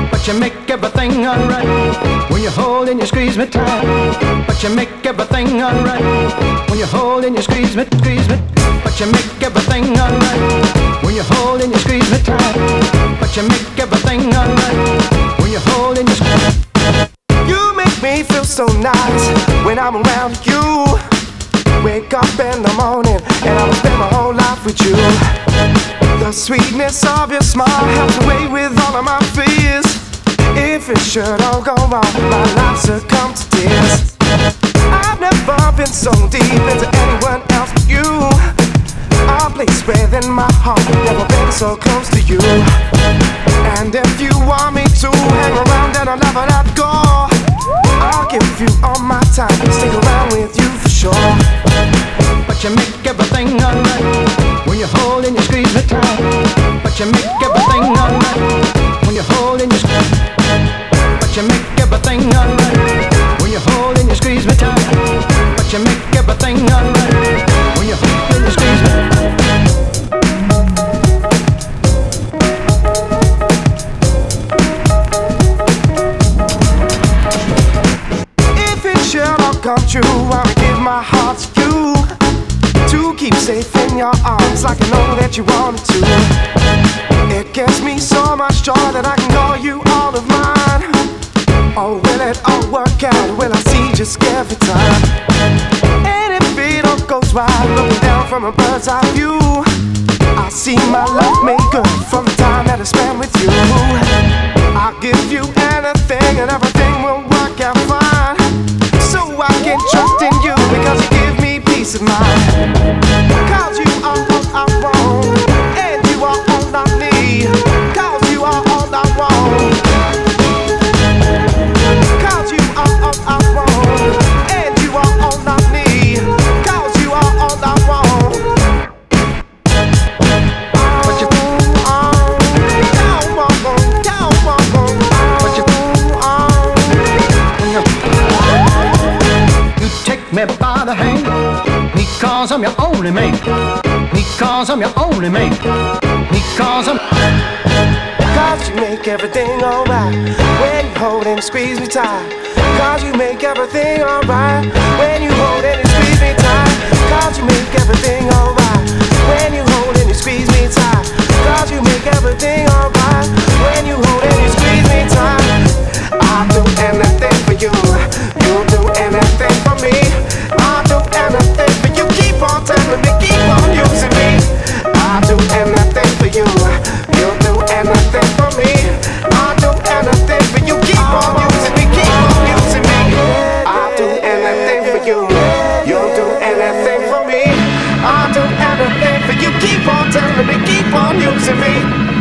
but you make everything alright. When you hold and you squeeze me tight, but you make everything alright. When you hold and you squeeze me, but you make everything alright. When you hold and you squeeze me tight, but you make everything alright. When you hold and you squeeze. You make me feel so nice when I'm around you. Wake up in the morning and I will spend my whole life with you. The sweetness of your smile helps away with all of my fears. If it should all go wrong, my life succumb to tears. I've never been so deep into anyone else but you. A place within my heart, never been so close to you. And if you want me to hang around, then I'll never let go. I'll give you all my time, stick around with you for sure. But you make everything alright. When you hold and you squeeze me tight, but you make everything alright. When you hold and you squeeze, but you make everything alright. When you hold and you squeeze me tight, but you make everything alright. When you hold and you squeeze me. If it should all come true, I'll give my heart to you, to keep safe in your arms like I know that you wanted to. It gives me so much joy that I can call you all of mine. Oh, will it all work out? Will I see just every time? And if it all goes right, looking down from a bird's eye view, I see my love made good from the time that I spent with you. I'll give you anything and everything will work out fine. So I can trust in you because you give me peace of mind. Cause you are all I want, and you are all I need. Cause you are all I want. Cause you are all I want, and you are all I need. Cause you are all I want. But you, you take me by the hand, because I'm your only man. Because I'm your only man. Because I'm. Cause you make everything alright when you hold and squeeze me tight. Cause you make everything alright when you hold and you squeeze me tight. Cause you make everything alright when you hold and you squeeze me tight. Cause you make everything alright when you hold and you squeeze me tight. I'll do anything for you, you'll do anything for me. I'll do anything for you, keep on telling me, keep on using me. I'll do anything for you, you'll do anything for me. I'll do anything for you, keep on using me, keep on using me. I'll do anything for you, you'll do anything for me. I'll do anything for you, keep on telling me, keep on using me.